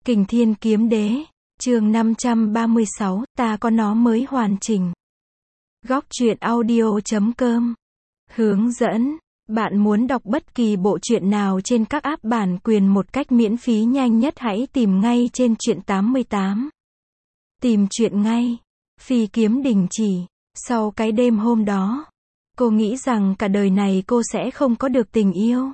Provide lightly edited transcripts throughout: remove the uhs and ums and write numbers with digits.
Kình Thiên Kiếm Đế, chương 536, ta có nó mới hoàn chỉnh. Góc truyện audio.com. Hướng dẫn, bạn muốn đọc bất kỳ bộ truyện nào trên các app bản quyền một cách miễn phí nhanh nhất hãy tìm ngay trên truyện 88. Tìm truyện ngay. Phi kiếm đình chỉ. Sau cái đêm hôm đó, cô nghĩ rằng cả đời này cô sẽ không có được tình yêu.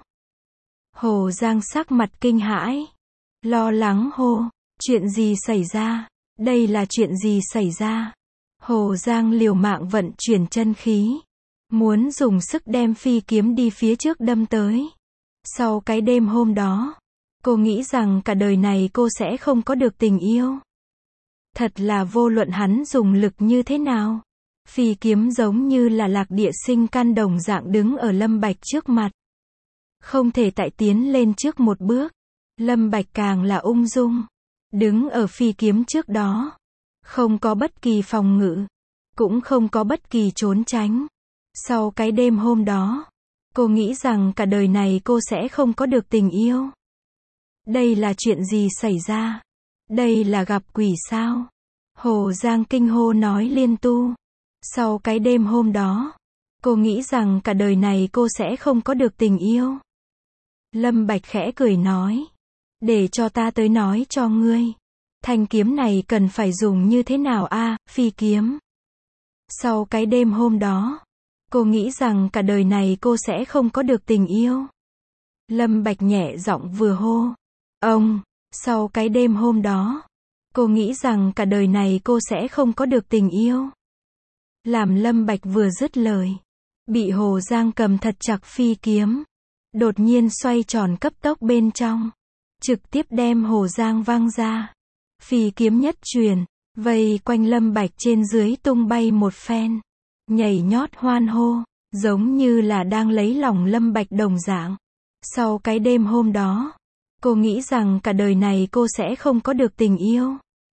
Hồ Giang sắc mặt kinh hãi, lo lắng hô, chuyện gì xảy ra? Đây là chuyện gì xảy ra? Hồ Giang liều mạng vận chuyển chân khí, muốn dùng sức đem phi kiếm đi phía trước đâm tới. Sau cái đêm hôm đó, cô nghĩ rằng cả đời này cô sẽ không có được tình yêu. Thật là vô luận hắn dùng lực như thế nào, phi kiếm giống như là lạc địa sinh căn đồng dạng đứng ở Lâm Bạch trước mặt. Không thể tại tiến lên trước một bước. Lâm Bạch càng là ung dung, đứng ở phi kiếm trước đó, không có bất kỳ phòng ngự, cũng không có bất kỳ trốn tránh. Sau cái đêm hôm đó, cô nghĩ rằng cả đời này cô sẽ không có được tình yêu. Đây là chuyện gì xảy ra? Đây là gặp quỷ sao? Hồ Giang kinh hô nói liên tu. Sau cái đêm hôm đó, cô nghĩ rằng cả đời này cô sẽ không có được tình yêu. Lâm Bạch khẽ cười nói, để cho ta tới nói cho ngươi. Thanh kiếm này cần phải dùng như thế nào a, phi kiếm. Sau cái đêm hôm đó, cô nghĩ rằng cả đời này cô sẽ không có được tình yêu. Lâm Bạch nhẹ giọng vừa hô, ông. Sau cái đêm hôm đó, cô nghĩ rằng cả đời này cô sẽ không có được tình yêu. Làm Lâm Bạch vừa dứt lời, bị Hồ Giang cầm thật chặt phi kiếm, đột nhiên xoay tròn cấp tốc bên trong, trực tiếp đem Hồ Giang văng ra. Phi kiếm nhất truyền, vây quanh Lâm Bạch trên dưới tung bay một phen, nhảy nhót hoan hô, giống như là đang lấy lòng Lâm Bạch đồng dạng. Sau cái đêm hôm đó, cô nghĩ rằng cả đời này cô sẽ không có được tình yêu.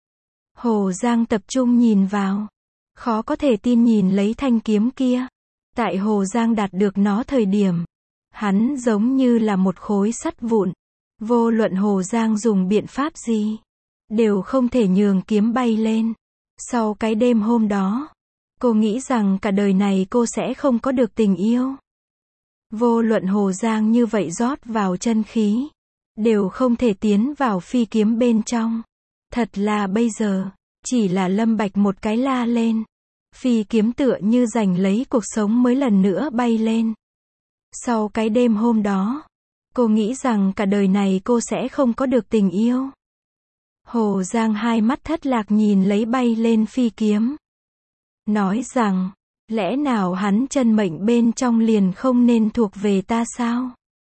Hồ Giang tập trung nhìn vào, khó có thể tin nhìn lấy thanh kiếm kia. Tại Hồ Giang đạt được nó thời điểm, hắn giống như là một khối sắt vụn. Vô luận Hồ Giang dùng biện pháp gì, đều không thể nhường kiếm bay lên. Sau cái đêm hôm đó, cô nghĩ rằng cả đời này cô sẽ không có được tình yêu. Vô luận Hồ Giang như vậy rót vào chân khí, đều không thể tiến vào phi kiếm bên trong. Thật là bây giờ, chỉ là Lâm Bạch một cái la lên, phi kiếm tựa như giành lấy cuộc sống mới lần nữa bay lên. Sau cái đêm hôm đó, cô nghĩ rằng cả đời này cô sẽ không có được tình yêu. Hồ Giang hai mắt thất lạc nhìn lấy bay lên phi kiếm, nói rằng, lẽ nào hắn chân mệnh bên trong liền không nên thuộc về ta sao?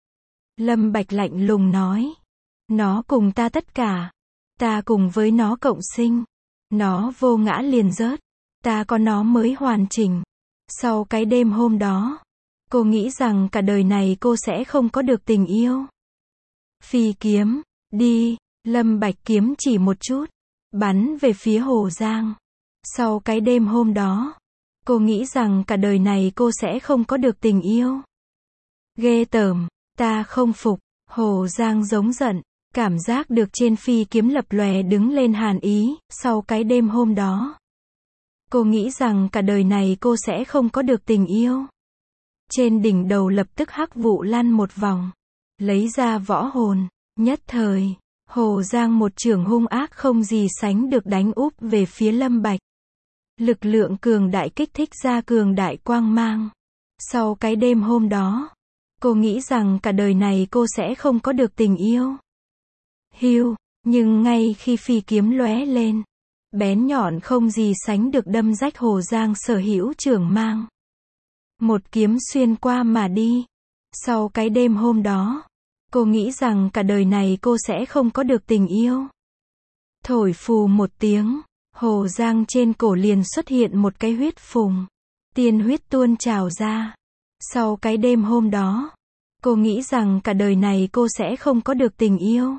Lâm Bạch lạnh lùng nói, nó cùng ta tất cả, ta cùng với nó cộng sinh, nó vô ngã liền rớt, ta có nó mới hoàn chỉnh. Sau cái đêm hôm đó, cô nghĩ rằng cả đời này cô sẽ không có được tình yêu. Phi kiếm, đi. Lâm Bạch kiếm chỉ một chút, bắn về phía Hồ Giang. Sau cái đêm hôm đó, cô nghĩ rằng cả đời này cô sẽ không có được tình yêu. Ghê tởm, ta không phục. Hồ Giang giống giận, cảm giác được trên phi kiếm lập lòe đứng lên hàn ý. Sau cái đêm hôm đó, cô nghĩ rằng cả đời này cô sẽ không có được tình yêu. Trên đỉnh đầu lập tức hắc vụ lăn một vòng, lấy ra võ hồn. Nhất thời, Hồ Giang một chưởng hung ác không gì sánh được đánh úp về phía Lâm Bạch. Lực lượng cường đại kích thích ra cường đại quang mang. Sau cái đêm hôm đó, cô nghĩ rằng cả đời này cô sẽ không có được tình yêu. Hiu, nhưng ngay khi phi kiếm lóe lên, bén nhọn không gì sánh được đâm rách Hồ Giang sở hữu chưởng mang. Một kiếm xuyên qua mà đi. Sau cái đêm hôm đó, cô nghĩ rằng cả đời này cô sẽ không có được tình yêu. Thổi phù một tiếng, Hồ Giang trên cổ liền xuất hiện một cái huyết phùng. Tiên huyết tuôn trào ra. Sau cái đêm hôm đó, cô nghĩ rằng cả đời này cô sẽ không có được tình yêu.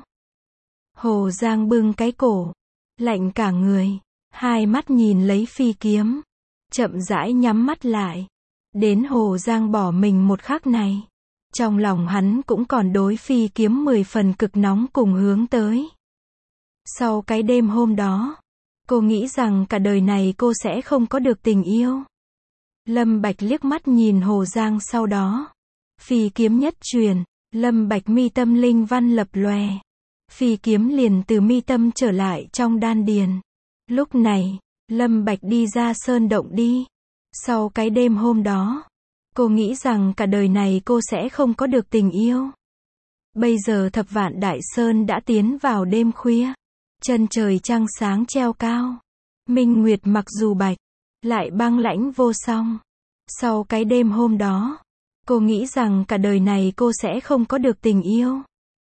Hồ Giang bưng cái cổ, lạnh cả người, hai mắt nhìn lấy phi kiếm, chậm rãi nhắm mắt lại. Đến Hồ Giang bỏ mình một khắc này, trong lòng hắn cũng còn đối phi kiếm 10 phần cực nóng cùng hướng tới. Sau cái đêm hôm đó, cô nghĩ rằng cả đời này cô sẽ không có được tình yêu. Lâm Bạch liếc mắt nhìn Hồ Giang sau đó. Phi kiếm nhất truyền, Lâm Bạch mi tâm linh văn lập lòe. Phi kiếm liền từ mi tâm trở lại trong đan điền. Lúc này, Lâm Bạch đi ra sơn động đi. Sau cái đêm hôm đó, cô nghĩ rằng cả đời này cô sẽ không có được tình yêu. Bây giờ Thập Vạn Đại Sơn đã tiến vào đêm khuya. Chân trời trăng sáng treo cao. Minh nguyệt mặc dù bạch, lại băng lãnh vô song. Sau cái đêm hôm đó, cô nghĩ rằng cả đời này cô sẽ không có được tình yêu.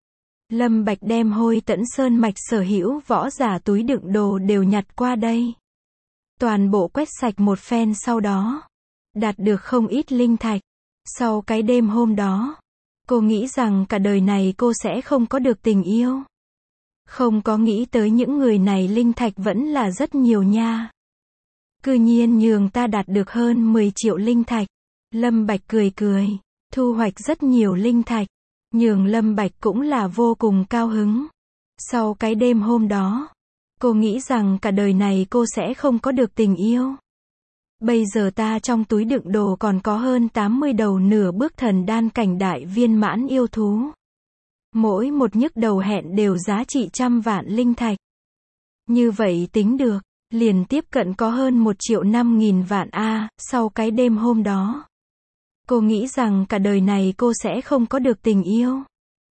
Lâm Bạch đem Hôi Tẫn Sơn mạch sở hữu võ giả túi đựng đồ đều nhặt qua đây. Toàn bộ quét sạch một phen sau đó, đạt được không ít linh thạch. Sau cái đêm hôm đó, cô nghĩ rằng cả đời này cô sẽ không có được tình yêu. Không có nghĩ tới những người này linh thạch vẫn là rất nhiều nha. Cư nhiên nhường ta đạt được hơn 10 triệu linh thạch. Lâm Bạch cười cười, thu hoạch rất nhiều linh thạch. Nhường Lâm Bạch cũng là vô cùng cao hứng. Sau cái đêm hôm đó, cô nghĩ rằng cả đời này cô sẽ không có được tình yêu. Bây giờ ta trong túi đựng đồ còn có hơn 80 đầu nửa bước thần đan cảnh đại viên mãn yêu thú. Mỗi một nhức đầu hẹn đều giá trị trăm vạn linh thạch. Như vậy tính được, liền tiếp cận có hơn 1.500.000 vạn a. Sau cái đêm hôm đó, cô nghĩ rằng cả đời này cô sẽ không có được tình yêu.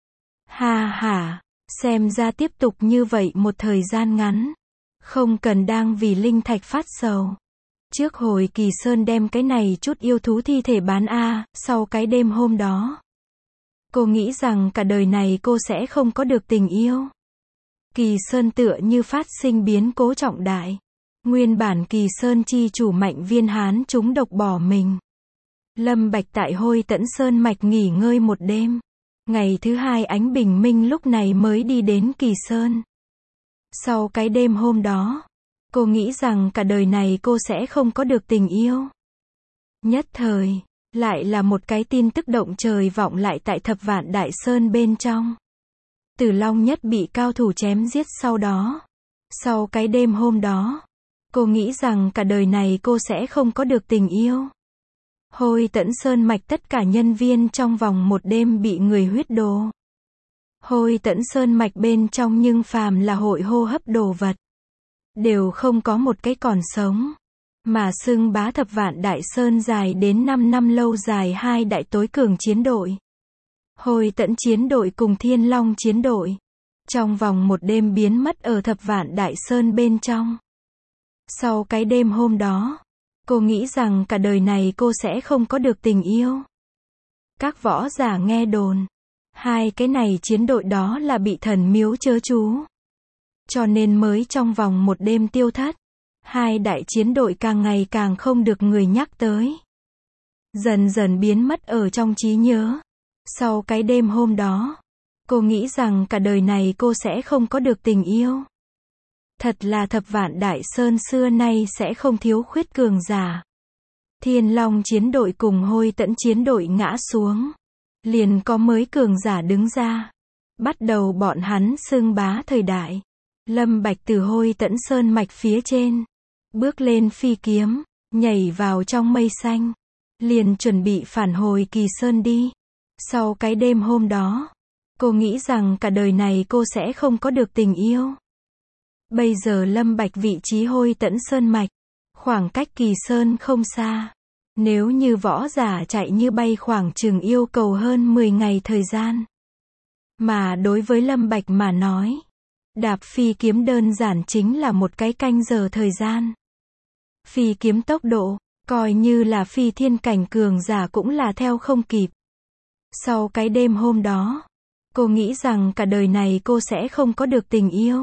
Ha ha, xem ra tiếp tục như vậy một thời gian ngắn, không cần đang vì linh thạch phát sầu. Trước hồi Kỳ Sơn đem cái này chút yêu thú thi thể bán a. Sau cái đêm hôm đó, cô nghĩ rằng cả đời này cô sẽ không có được tình yêu. Kỳ Sơn tựa như phát sinh biến cố trọng đại. Nguyên bản Kỳ Sơn chi chủ Mạnh Viên Hán trúng độc bỏ mình. Lâm Bạch tại Hôi Tẫn Sơn mạch nghỉ ngơi một đêm. Ngày thứ hai ánh bình minh lúc này mới đi đến Kỳ Sơn. Sau cái đêm hôm đó, cô nghĩ rằng cả đời này cô sẽ không có được tình yêu. Nhất thời, lại là một cái tin tức động trời vọng lại tại Thập Vạn Đại Sơn bên trong. Tử Long Nhất bị cao thủ chém giết sau đó. Sau cái đêm hôm đó, cô nghĩ rằng cả đời này cô sẽ không có được tình yêu. Hôi Tẫn Sơn mạch tất cả nhân viên trong vòng một đêm bị người huyết đồ. Hôi Tẫn Sơn mạch bên trong nhưng phàm là hội hô hấp đồ vật, đều không có một cái còn sống. Mà xưng bá Thập Vạn Đại Sơn dài đến 5 năm lâu dài hai đại tối cường chiến đội. Hôi Tẫn chiến đội cùng Thiên Long chiến đội. Trong vòng một đêm biến mất ở Thập Vạn Đại Sơn bên trong. Sau cái đêm hôm đó, cô nghĩ rằng cả đời này cô sẽ không có được tình yêu. Các võ giả nghe đồn, hai cái này chiến đội đó là bị thần miếu chớ chú. Cho nên mới trong vòng một đêm tiêu thất. Hai đại chiến đội càng ngày càng không được người nhắc tới. Dần dần biến mất ở trong trí nhớ. Sau cái đêm hôm đó, cô nghĩ rằng cả đời này cô sẽ không có được tình yêu. Thật là Thập Vạn Đại Sơn xưa nay sẽ không thiếu khuyết cường giả. Thiên Long chiến đội cùng Hôi Tẫn chiến đội ngã xuống, liền có mới cường giả đứng ra. Bắt đầu bọn hắn xưng bá thời đại. Lâm Bạch từ Hôi Tẫn Sơn mạch phía trên, bước lên phi kiếm, nhảy vào trong mây xanh, liền chuẩn bị phản hồi Kỳ Sơn đi. Sau cái đêm hôm đó, cô nghĩ rằng cả đời này cô sẽ không có được tình yêu. Bây giờ Lâm Bạch vị trí Hôi Tẫn Sơn mạch, khoảng cách Kỳ Sơn không xa. Nếu như võ giả chạy như bay khoảng chừng yêu cầu hơn 10 ngày thời gian. Mà đối với Lâm Bạch mà nói, đạp phi kiếm đơn giản chính là một cái canh giờ thời gian. Phi kiếm tốc độ, coi như là phi thiên cảnh cường giả cũng là theo không kịp. Sau cái đêm hôm đó, cô nghĩ rằng cả đời này cô sẽ không có được tình yêu.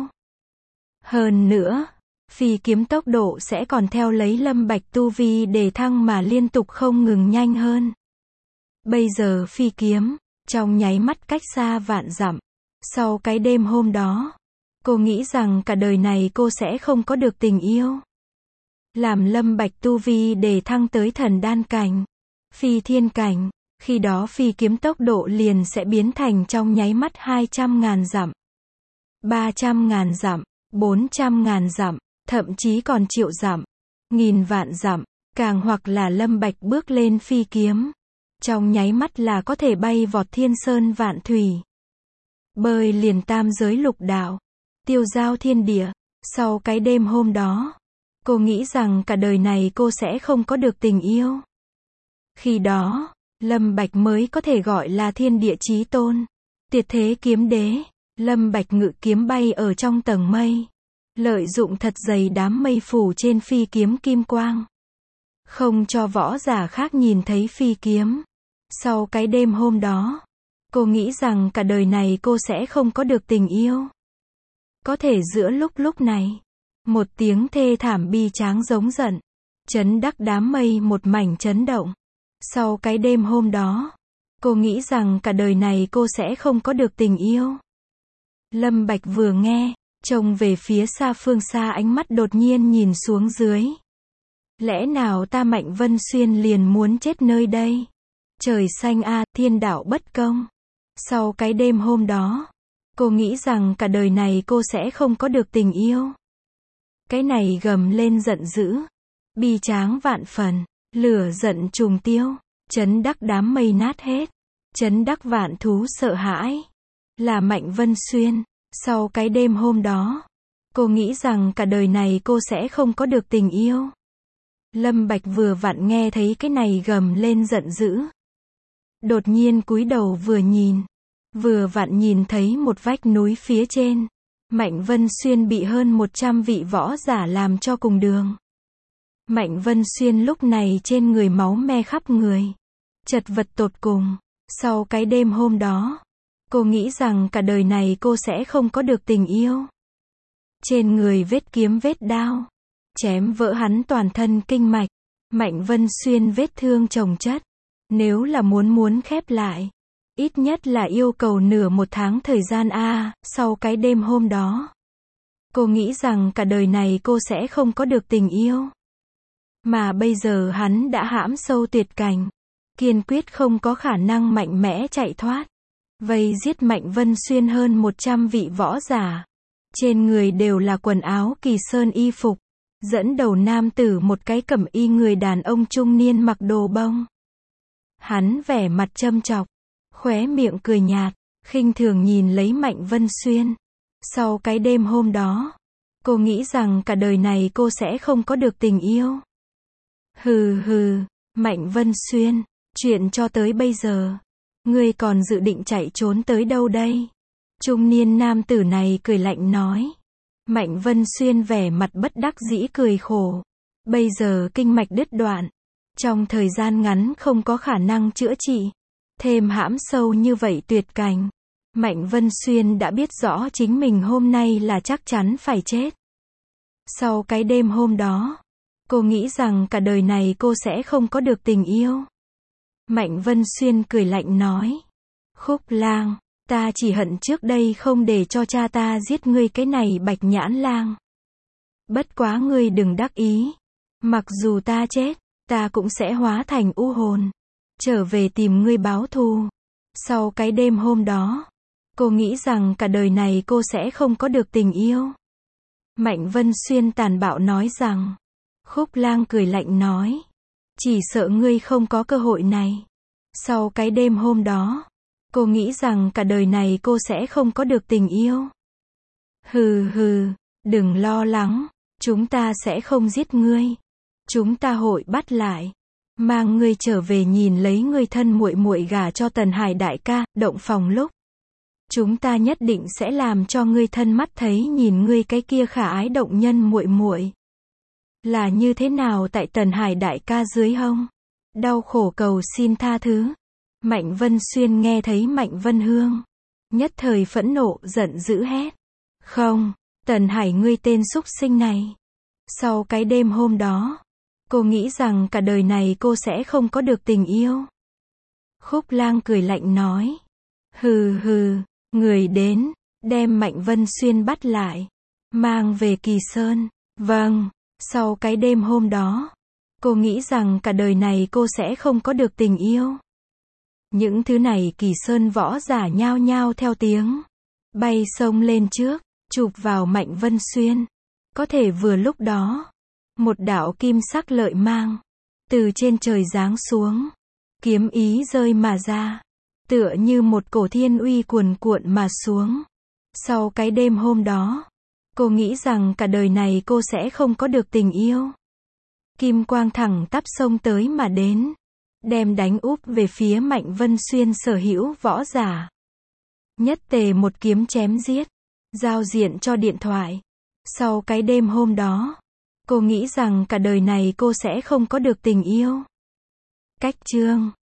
Hơn nữa, phi kiếm tốc độ sẽ còn theo lấy Lâm Bạch tu vi để thăng mà liên tục không ngừng nhanh hơn. Bây giờ phi kiếm, trong nháy mắt cách xa vạn dặm. Sau cái đêm hôm đó, cô nghĩ rằng cả đời này cô sẽ không có được tình yêu. Làm Lâm Bạch tu vi để thăng tới thần đan cảnh, phi thiên cảnh, khi đó phi kiếm tốc độ liền sẽ biến thành trong nháy mắt 200.000 dặm, 300.000 dặm, 400.000 dặm, thậm chí còn triệu dặm, nghìn vạn dặm, càng hoặc là Lâm Bạch bước lên phi kiếm. Trong nháy mắt là có thể bay vọt thiên sơn vạn thủy. Bơi liền tam giới lục đạo, tiêu giao thiên địa. Sau cái đêm hôm đó, cô nghĩ rằng cả đời này cô sẽ không có được tình yêu. Khi đó, Lâm Bạch mới có thể gọi là thiên địa chí tôn, tuyệt thế kiếm đế. Lâm Bạch ngự kiếm bay ở trong tầng mây, lợi dụng thật dày đám mây phủ trên phi kiếm kim quang, không cho võ giả khác nhìn thấy phi kiếm. Sau cái đêm hôm đó, cô nghĩ rằng cả đời này cô sẽ không có được tình yêu. Có thể giữa lúc này, một tiếng thê thảm bi tráng giống giận, chấn đắc đám mây một mảnh chấn động. Sau cái đêm hôm đó, cô nghĩ rằng cả đời này cô sẽ không có được tình yêu. Lâm Bạch vừa nghe, trông về phía xa phương xa, ánh mắt đột nhiên nhìn xuống dưới. Lẽ nào ta Mạnh Vân Xuyên liền muốn chết nơi đây? Trời xanh a, thiên đạo bất công. Sau cái đêm hôm đó, cô nghĩ rằng cả đời này cô sẽ không có được tình yêu. Cái này gầm lên giận dữ, bi tráng vạn phần, lửa giận trùng tiêu, chấn đắc đám mây nát hết, chấn đắc vạn thú sợ hãi. Là Mạnh Vân Xuyên. Sau cái đêm hôm đó, cô nghĩ rằng cả đời này cô sẽ không có được tình yêu. Lâm Bạch vừa vặn nghe thấy cái này gầm lên giận dữ, đột nhiên cúi đầu vừa nhìn, vừa vặn nhìn thấy một vách núi phía trên, Mạnh Vân Xuyên bị hơn 100 vị võ giả làm cho cùng đường. Mạnh Vân Xuyên lúc này trên người máu me khắp người, chật vật tột cùng. Sau cái đêm hôm đó, cô nghĩ rằng cả đời này cô sẽ không có được tình yêu. Trên người vết kiếm vết đao, chém vỡ hắn toàn thân kinh mạch. Mạnh Vân Xuyên vết thương chồng chất, nếu là muốn khép lại, ít nhất là yêu cầu nửa một tháng thời gian a. Sau cái đêm hôm đó, cô nghĩ rằng cả đời này cô sẽ không có được tình yêu. Mà bây giờ hắn đã hãm sâu tuyệt cảnh, kiên quyết không có khả năng mạnh mẽ chạy thoát. Vây giết Mạnh Vân Xuyên hơn 100 vị võ giả. Trên người đều là quần áo Kỳ Sơn y phục. Dẫn đầu nam tử một cái cẩm y người đàn ông trung niên mặc đồ bông. Hắn vẻ mặt châm chọc, khóe miệng cười nhạt, khinh thường nhìn lấy Mạnh Vân Xuyên. Sau cái đêm hôm đó, cô nghĩ rằng cả đời này cô sẽ không có được tình yêu. Hừ hừ, Mạnh Vân Xuyên, chuyện cho tới bây giờ, ngươi còn dự định chạy trốn tới đâu đây? Trung niên nam tử này cười lạnh nói. Mạnh Vân Xuyên vẻ mặt bất đắc dĩ cười khổ. Bây giờ kinh mạch đứt đoạn, trong thời gian ngắn không có khả năng chữa trị, thêm hãm sâu như vậy tuyệt cảnh. Mạnh Vân Xuyên đã biết rõ chính mình hôm nay là chắc chắn phải chết. Sau cái đêm hôm đó, cô nghĩ rằng cả đời này cô sẽ không có được tình yêu. Mạnh Vân Xuyên cười lạnh nói. Khúc Lang, ta chỉ hận trước đây không để cho cha ta giết ngươi cái này Bạch Nhãn Lang. Bất quá ngươi đừng đắc ý. Mặc dù ta chết, ta cũng sẽ hóa thành u hồn, trở về tìm ngươi báo thù. Sau cái đêm hôm đó, cô nghĩ rằng cả đời này cô sẽ không có được tình yêu. Mạnh Vân Xuyên tàn bạo nói rằng. Khúc Lang cười lạnh nói. Chỉ sợ ngươi không có cơ hội này. Sau cái đêm hôm đó, cô nghĩ rằng cả đời này cô sẽ không có được tình yêu. Hừ hừ, đừng lo lắng, chúng ta sẽ không giết ngươi. Chúng ta hội bắt lại, mang ngươi trở về nhìn lấy ngươi thân muội muội gả cho Tần Hải đại ca, động phòng lúc. Chúng ta nhất định sẽ làm cho ngươi thân mắt thấy nhìn ngươi cái kia khả ái động nhân muội muội là như thế nào tại Tần Hải đại ca dưới hông, đau khổ cầu xin tha thứ. Mạnh Vân Xuyên nghe thấy Mạnh Vân Hương, nhất thời phẫn nộ giận dữ hét. Không, Tần Hải ngươi tên súc sinh này. Sau cái đêm hôm đó, cô nghĩ rằng cả đời này cô sẽ không có được tình yêu. Khúc Lang cười lạnh nói. Hừ hừ, người đến, đem Mạnh Vân Xuyên bắt lại, mang về Kỳ Sơn. Vâng. Sau cái đêm hôm đó, cô nghĩ rằng cả đời này cô sẽ không có được tình yêu. Những thứ này Kỳ Sơn võ giả nhao nhao theo tiếng bay xông lên trước, chụp vào Mạnh Vân Xuyên. Có thể vừa lúc đó, một đạo kim sắc lợi mang từ trên trời giáng xuống, kiếm ý rơi mà ra, tựa như một cổ thiên uy cuồn cuộn mà xuống. Sau cái đêm hôm đó, cô nghĩ rằng cả đời này cô sẽ không có được tình yêu. Kim quang thẳng tắp xông tới mà đến, đem đánh úp về phía Mạnh Vân Xuyên sở hữu võ giả. Nhất tề một kiếm chém giết, giao diện cho điện thoại. Sau cái đêm hôm đó, cô nghĩ rằng cả đời này cô sẽ không có được tình yêu. Cách chương